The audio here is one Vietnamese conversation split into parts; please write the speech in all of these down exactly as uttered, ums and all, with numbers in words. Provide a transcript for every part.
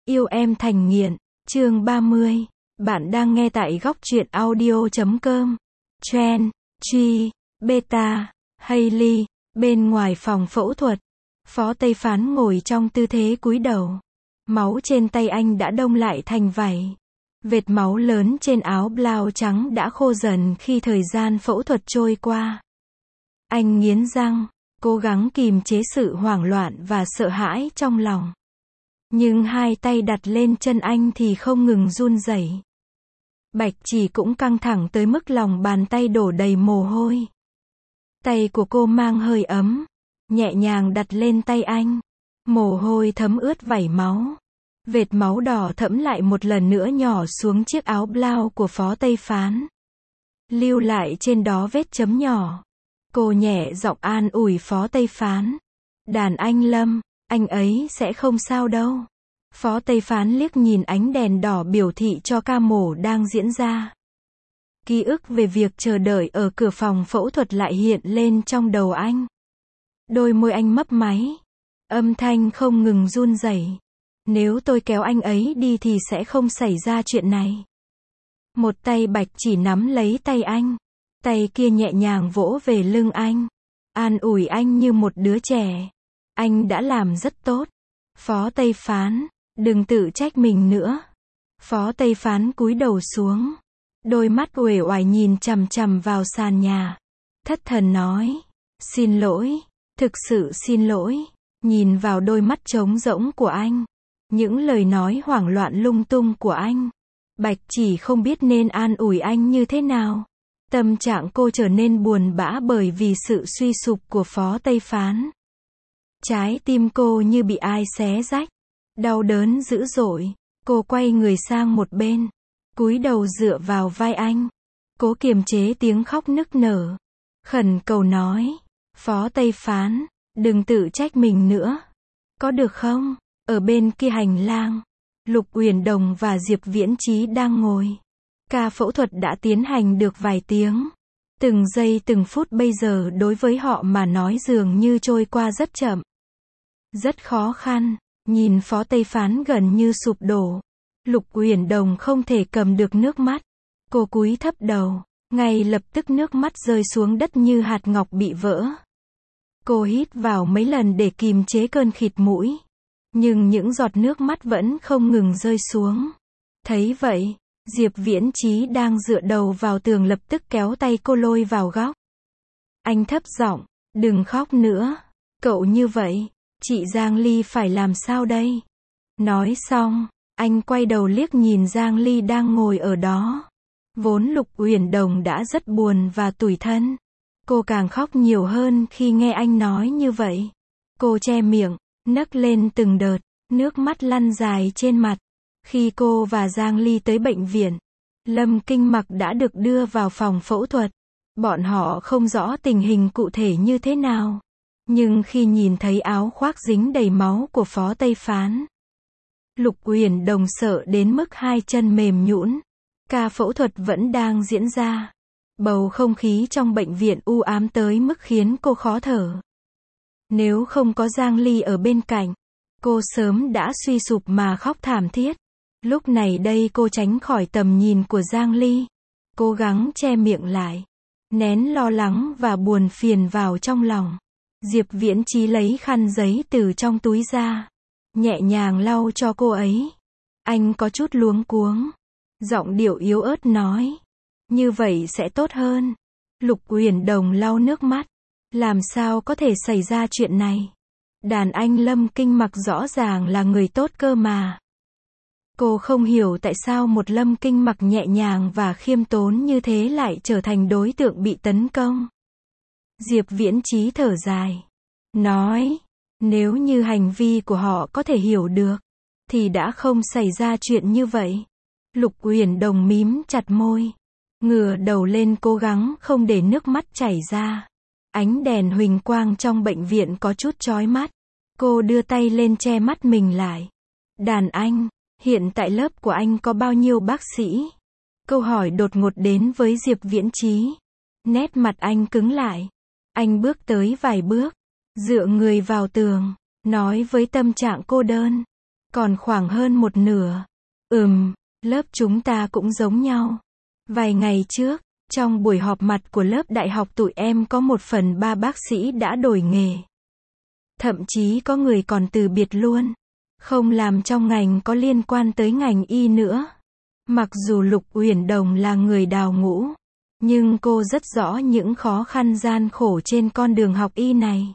Yêu em thành nghiện, chương ba mươi. Bạn đang nghe tại góc truyện audio chấm com. Trend, G, Beta, Hailey. Bên ngoài phòng phẫu thuật, Phó Tây Phán ngồi trong tư thế cúi đầu. Máu trên tay anh đã đông lại thành vảy. Vệt máu lớn trên áo blau trắng đã khô dần khi thời gian phẫu thuật trôi qua. Anh nghiến răng, cố gắng kìm chế sự hoảng loạn và sợ hãi trong lòng. Nhưng hai tay đặt lên chân anh thì không ngừng run rẩy. Bạch Chỉ cũng căng thẳng tới mức lòng bàn tay đổ đầy mồ hôi. Tay của cô mang hơi ấm, nhẹ nhàng đặt lên tay anh. Mồ hôi thấm ướt vảy máu. Vệt máu đỏ thẫm lại một lần nữa nhỏ xuống chiếc áo blau của Phó Tây Phán. Lưu lại trên đó vết chấm nhỏ. Cô nhẹ giọng an ủi Phó Tây Phán. Đàn anh Lâm, anh ấy sẽ không sao đâu. Phó Tây Phán liếc nhìn ánh đèn đỏ biểu thị cho ca mổ đang diễn ra. Ký ức về việc chờ đợi ở cửa phòng phẫu thuật lại hiện lên trong đầu anh. Đôi môi anh mấp máy. Âm thanh không ngừng run rẩy. Nếu tôi kéo anh ấy đi thì sẽ không xảy ra chuyện này. Một tay Bạch Chỉ nắm lấy tay anh. Tay kia nhẹ nhàng vỗ về lưng anh. An ủi anh như một đứa trẻ. Anh đã làm rất tốt. Phó Tây Phán, đừng tự trách mình nữa. Phó Tây Phán cúi đầu xuống. Đôi mắt uể oải nhìn chằm chằm vào sàn nhà. Thất thần nói. Xin lỗi. Thực sự xin lỗi. Nhìn vào đôi mắt trống rỗng của anh. Những lời nói hoảng loạn lung tung của anh. Bạch Chỉ không biết nên an ủi anh như thế nào. Tâm trạng cô trở nên buồn bã bởi vì sự suy sụp của Phó Tây Phán. Trái tim cô như bị ai xé rách. Đau đớn dữ dội. Cô quay người sang một bên. Cúi đầu dựa vào vai anh. Cố kiềm chế tiếng khóc nức nở. Khẩn cầu nói. Phó Tây Phán, đừng tự trách mình nữa. Có được không? Ở bên kia hành lang, Lục Uyển Đồng và Diệp Viễn Chí đang ngồi. Ca phẫu thuật đã tiến hành được vài tiếng. Từng giây từng phút bây giờ đối với họ mà nói dường như trôi qua rất chậm. Rất khó khăn. Nhìn Phó Tây Phán gần như sụp đổ. Lục Uyển Đồng không thể cầm được nước mắt. Cô cúi thấp đầu. Ngay lập tức nước mắt rơi xuống đất như hạt ngọc bị vỡ. Cô hít vào mấy lần để kìm chế cơn khịt mũi. Nhưng những giọt nước mắt vẫn không ngừng rơi xuống. Thấy vậy, Diệp Viễn Chí đang dựa đầu vào tường lập tức kéo tay cô lôi vào góc. Anh thấp giọng, đừng khóc nữa. Cậu như vậy, chị Giang Ly phải làm sao đây? Nói xong, anh quay đầu liếc nhìn Giang Ly đang ngồi ở đó. Vốn Lục Uyển Đồng đã rất buồn và tủi thân. Cô càng khóc nhiều hơn khi nghe anh nói như vậy. Cô che miệng, nấc lên từng đợt, nước mắt lăn dài trên mặt. Khi cô và Giang Ly tới bệnh viện, Lâm Kinh Mặc đã được đưa vào phòng phẫu thuật. Bọn họ không rõ tình hình cụ thể như thế nào. Nhưng khi nhìn thấy áo khoác dính đầy máu của Phó Tây Phán, Lục Uyển Đồng sợ đến mức hai chân mềm nhũn. Ca phẫu thuật vẫn đang diễn ra. Bầu không khí trong bệnh viện u ám tới mức khiến cô khó thở. Nếu không có Giang Ly ở bên cạnh, cô sớm đã suy sụp mà khóc thảm thiết. Lúc này đây cô tránh khỏi tầm nhìn của Giang Ly. Cố gắng che miệng lại. Nén lo lắng và buồn phiền vào trong lòng. Diệp Viễn Chí lấy khăn giấy từ trong túi ra. Nhẹ nhàng lau cho cô ấy. Anh có chút luống cuống. Giọng điệu yếu ớt nói. Như vậy sẽ tốt hơn. Lục Uyển Đồng lau nước mắt. Làm sao có thể xảy ra chuyện này? Đàn anh Lâm Kinh Mặc rõ ràng là người tốt cơ mà. Cô không hiểu tại sao một Lâm Kinh Mặc nhẹ nhàng và khiêm tốn như thế lại trở thành đối tượng bị tấn công. Diệp Viễn Chí thở dài. Nói, nếu như hành vi của họ có thể hiểu được, thì đã không xảy ra chuyện như vậy. Lục Uyển Đồng mím chặt môi. Ngửa đầu lên cố gắng không để nước mắt chảy ra. Ánh đèn huỳnh quang trong bệnh viện có chút chói mắt. Cô đưa tay lên che mắt mình lại. Đàn anh, hiện tại lớp của anh có bao nhiêu bác sĩ? Câu hỏi đột ngột đến với Diệp Viễn Chí. Nét mặt anh cứng lại. Anh bước tới vài bước, dựa người vào tường, nói với tâm trạng cô đơn. Còn khoảng hơn một nửa. Ừm, lớp chúng ta cũng giống nhau. Vài ngày trước, trong buổi họp mặt của lớp đại học tụi em có một phần ba bác sĩ đã đổi nghề. Thậm chí có người còn từ biệt luôn. Không làm trong ngành có liên quan tới ngành y nữa. Mặc dù Lục Uyển Đồng là người đào ngũ, nhưng cô rất rõ những khó khăn gian khổ trên con đường học y này.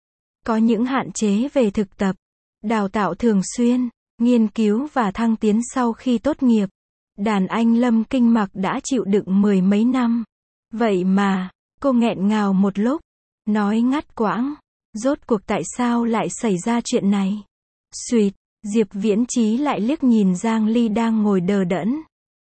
Có những hạn chế về thực tập, đào tạo thường xuyên, nghiên cứu và thăng tiến sau khi tốt nghiệp. Đàn anh Lâm Kinh Mặc đã chịu đựng mười mấy năm. Vậy mà, cô nghẹn ngào một lúc, nói ngắt quãng. Rốt cuộc tại sao lại xảy ra chuyện này? Xuyệt, Diệp Viễn Chí lại liếc nhìn Giang Ly đang ngồi đờ đẫn.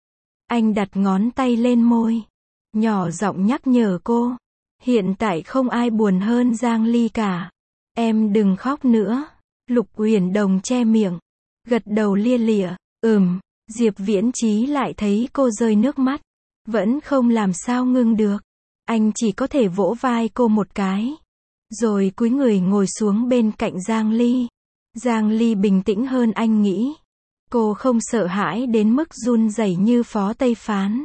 Anh đặt ngón tay lên môi, nhỏ giọng nhắc nhở cô. Hiện tại không ai buồn hơn Giang Ly cả. Em đừng khóc nữa. Lục Uyển Đồng che miệng, gật đầu lia lịa. Ừm. Diệp Viễn Chí lại thấy cô rơi nước mắt, vẫn không làm sao ngưng được. Anh chỉ có thể vỗ vai cô một cái, rồi cúi người ngồi xuống bên cạnh Giang Ly. Giang Ly bình tĩnh hơn anh nghĩ. Cô không sợ hãi đến mức run rẩy như Phó Tây Phán,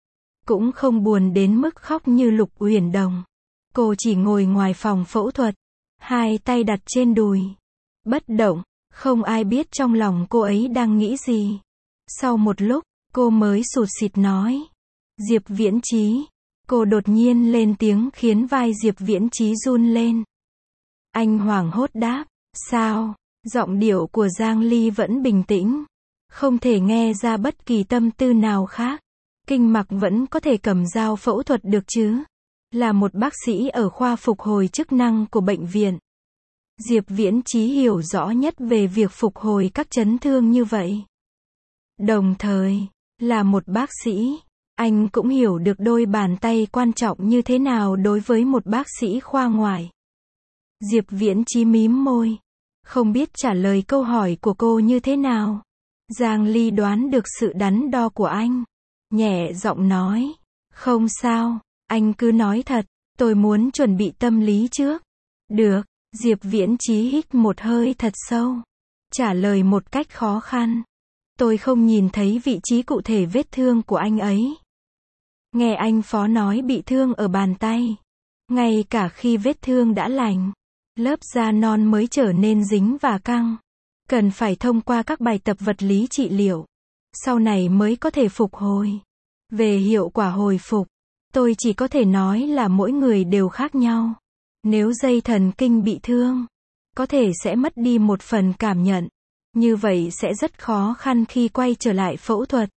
cũng không buồn đến mức khóc như Lục Uyển Đồng. Cô chỉ ngồi ngoài phòng phẫu thuật, hai tay đặt trên đùi, bất động, không ai biết trong lòng cô ấy đang nghĩ gì. Sau một lúc, cô mới sụt sịt nói. Diệp Viễn Chí. Cô đột nhiên lên tiếng khiến vai Diệp Viễn Chí run lên. Anh hoảng hốt đáp. Sao? Giọng điệu của Giang Ly vẫn bình tĩnh, không thể nghe ra bất kỳ tâm tư nào khác. Kinh Mặc vẫn có thể cầm dao phẫu thuật được chứ? Là một bác sĩ ở khoa phục hồi chức năng của bệnh viện. Diệp Viễn Chí hiểu rõ nhất về việc phục hồi các chấn thương như vậy. Đồng thời, là một bác sĩ, anh cũng hiểu được đôi bàn tay quan trọng như thế nào đối với một bác sĩ khoa ngoại. Diệp Viễn Chí mím môi, không biết trả lời câu hỏi của cô như thế nào. Giang Ly đoán được sự đắn đo của anh, nhẹ giọng nói. Không sao, anh cứ nói thật, tôi muốn chuẩn bị tâm lý trước. Được, Diệp Viễn Chí hít một hơi thật sâu, trả lời một cách khó khăn. Tôi không nhìn thấy vị trí cụ thể vết thương của anh ấy. Nghe anh Phó nói bị thương ở bàn tay. Ngay cả khi vết thương đã lành, lớp da non mới trở nên dính và căng. Cần phải thông qua các bài tập vật lý trị liệu. Sau này mới có thể phục hồi. Về hiệu quả hồi phục, tôi chỉ có thể nói là mỗi người đều khác nhau. Nếu dây thần kinh bị thương, có thể sẽ mất đi một phần cảm nhận. Như vậy sẽ rất khó khăn khi quay trở lại phẫu thuật.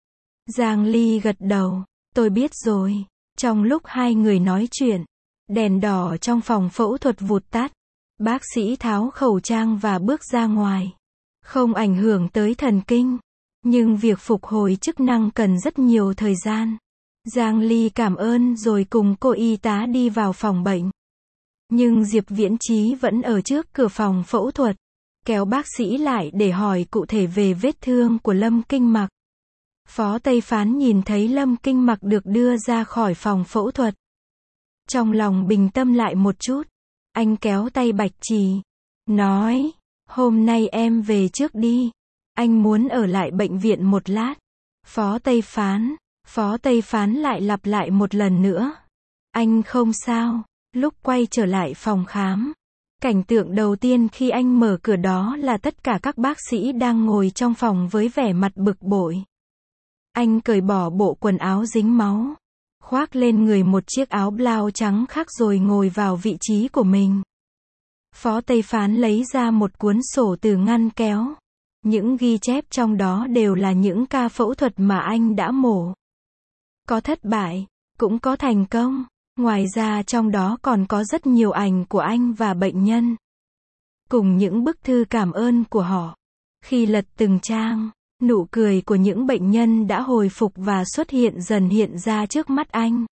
Giang Ly gật đầu. Tôi biết rồi. Trong lúc hai người nói chuyện, đèn đỏ trong phòng phẫu thuật vụt tắt. Bác sĩ tháo khẩu trang và bước ra ngoài. Không ảnh hưởng tới thần kinh, nhưng việc phục hồi chức năng cần rất nhiều thời gian. Giang Ly cảm ơn rồi cùng cô y tá đi vào phòng bệnh. Nhưng Diệp Viễn Chí vẫn ở trước cửa phòng phẫu thuật, kéo bác sĩ lại để hỏi cụ thể về vết thương của Lâm Kinh Mặc. Phó Tây Phán nhìn thấy Lâm Kinh Mặc được đưa ra khỏi phòng phẫu thuật. Trong lòng bình tâm lại một chút, anh kéo tay Bạch Trì, nói, hôm nay em về trước đi, anh muốn ở lại bệnh viện một lát. Phó Tây Phán, Phó Tây Phán lại lặp lại một lần nữa. Anh không sao. Lúc quay trở lại phòng khám, cảnh tượng đầu tiên khi anh mở cửa đó là tất cả các bác sĩ đang ngồi trong phòng với vẻ mặt bực bội. Anh cởi bỏ bộ quần áo dính máu, khoác lên người một chiếc áo blau trắng khác rồi ngồi vào vị trí của mình. Phó Tây Phán lấy ra một cuốn sổ từ ngăn kéo. Những ghi chép trong đó đều là những ca phẫu thuật mà anh đã mổ. Có thất bại, cũng có thành công. Ngoài ra trong đó còn có rất nhiều ảnh của anh và bệnh nhân, cùng những bức thư cảm ơn của họ. Khi lật từng trang, nụ cười của những bệnh nhân đã hồi phục và xuất hiện dần hiện ra trước mắt anh.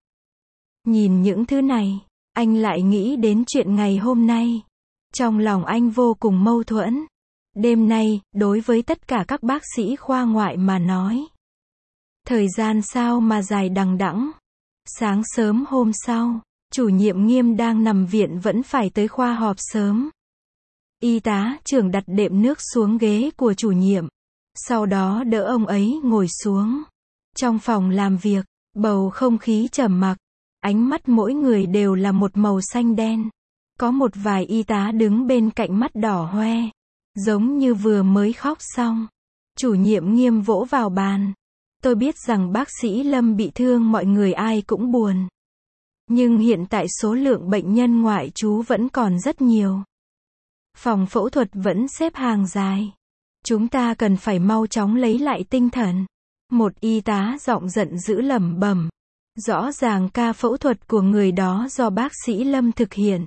Nhìn những thứ này, anh lại nghĩ đến chuyện ngày hôm nay. Trong lòng anh vô cùng mâu thuẫn. Đêm nay, đối với tất cả các bác sĩ khoa ngoại mà nói, thời gian sao mà dài đằng đẵng. Sáng sớm hôm sau, chủ nhiệm Nghiêm đang nằm viện vẫn phải tới khoa họp sớm. Y tá trưởng đặt đệm nước xuống ghế của chủ nhiệm. Sau đó đỡ ông ấy ngồi xuống. Trong phòng làm việc, bầu không khí trầm mặc. Ánh mắt mỗi người đều là một màu xanh đen. Có một vài y tá đứng bên cạnh mắt đỏ hoe. Giống như vừa mới khóc xong. Chủ nhiệm Nghiêm vỗ vào bàn. Tôi biết rằng bác sĩ Lâm bị thương, mọi người ai cũng buồn. Nhưng hiện tại số lượng bệnh nhân ngoại trú vẫn còn rất nhiều. Phòng phẫu thuật vẫn xếp hàng dài. Chúng ta cần phải mau chóng lấy lại tinh thần. Một y tá giọng giận dữ lẩm bẩm. Rõ ràng ca phẫu thuật của người đó do bác sĩ Lâm thực hiện.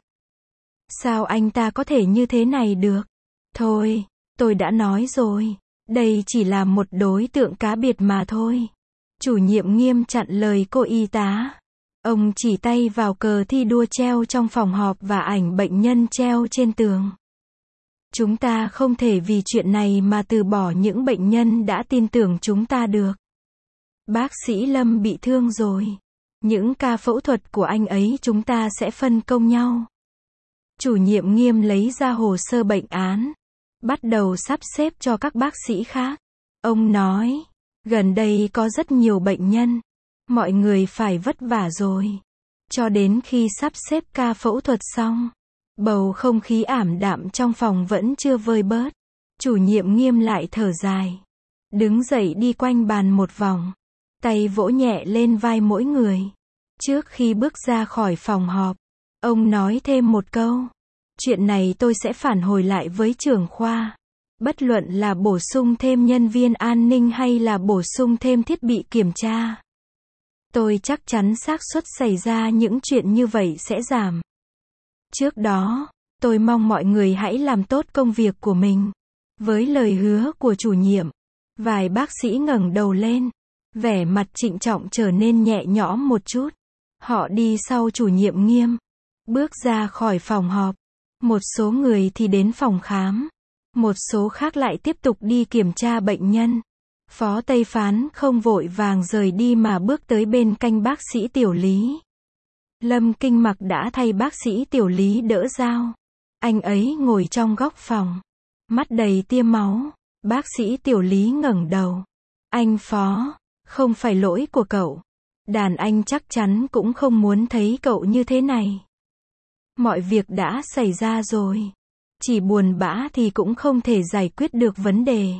Sao anh ta có thể như thế này được? Thôi, tôi đã nói rồi. Đây chỉ là một đối tượng cá biệt mà thôi. Chủ nhiệm Nghiêm chặn lời cô y tá. Ông chỉ tay vào cờ thi đua treo trong phòng họp và ảnh bệnh nhân treo trên tường. Chúng ta không thể vì chuyện này mà từ bỏ những bệnh nhân đã tin tưởng chúng ta được. Bác sĩ Lâm bị thương rồi. Những ca phẫu thuật của anh ấy chúng ta sẽ phân công nhau. Chủ nhiệm Nghiêm lấy ra hồ sơ bệnh án. Bắt đầu sắp xếp cho các bác sĩ khác. Ông nói, gần đây có rất nhiều bệnh nhân. Mọi người phải vất vả rồi. Cho đến khi sắp xếp ca phẫu thuật xong. Bầu không khí ảm đạm trong phòng vẫn chưa vơi bớt. Chủ nhiệm Nghiêm lại thở dài. Đứng dậy đi quanh bàn một vòng. Tay vỗ nhẹ lên vai mỗi người. Trước khi bước ra khỏi phòng họp, ông nói thêm một câu. Chuyện này tôi sẽ phản hồi lại với trưởng khoa. Bất luận là bổ sung thêm nhân viên an ninh hay là bổ sung thêm thiết bị kiểm tra. Tôi chắc chắn xác suất xảy ra những chuyện như vậy sẽ giảm. Trước đó, tôi mong mọi người hãy làm tốt công việc của mình. Với lời hứa của chủ nhiệm, vài bác sĩ ngẩng đầu lên. Vẻ mặt trịnh trọng trở nên nhẹ nhõm một chút. Họ đi sau chủ nhiệm Nghiêm. Bước ra khỏi phòng họp. Một số người thì đến phòng khám. Một số khác lại tiếp tục đi kiểm tra bệnh nhân. Phó Tây Phán không vội vàng rời đi mà bước tới bên cạnh bác sĩ Tiểu Lý. Lâm Kinh Mặc đã thay bác sĩ Tiểu Lý đỡ dao. Anh ấy ngồi trong góc phòng. Mắt đầy tia máu. Bác sĩ Tiểu Lý ngẩng đầu. Anh Phó, không phải lỗi của cậu. Đàn anh chắc chắn cũng không muốn thấy cậu như thế này. Mọi việc đã xảy ra rồi. Chỉ buồn bã thì cũng không thể giải quyết được vấn đề.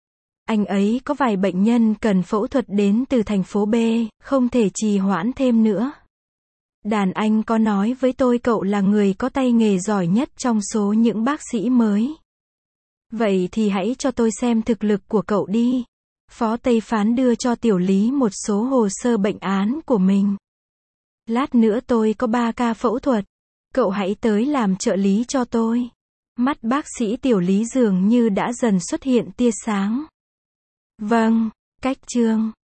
Anh ấy có vài bệnh nhân cần phẫu thuật đến từ thành phố B, không thể trì hoãn thêm nữa. Đàn anh có nói với tôi cậu là người có tay nghề giỏi nhất trong số những bác sĩ mới. Vậy thì hãy cho tôi xem thực lực của cậu đi. Phó Tây Phán đưa cho Tiểu Lý một số hồ sơ bệnh án của mình. Lát nữa tôi có ba ca phẫu thuật. Cậu hãy tới làm trợ lý cho tôi. Mắt bác sĩ Tiểu Lý dường như đã dần xuất hiện tia sáng. Vâng, cách chương.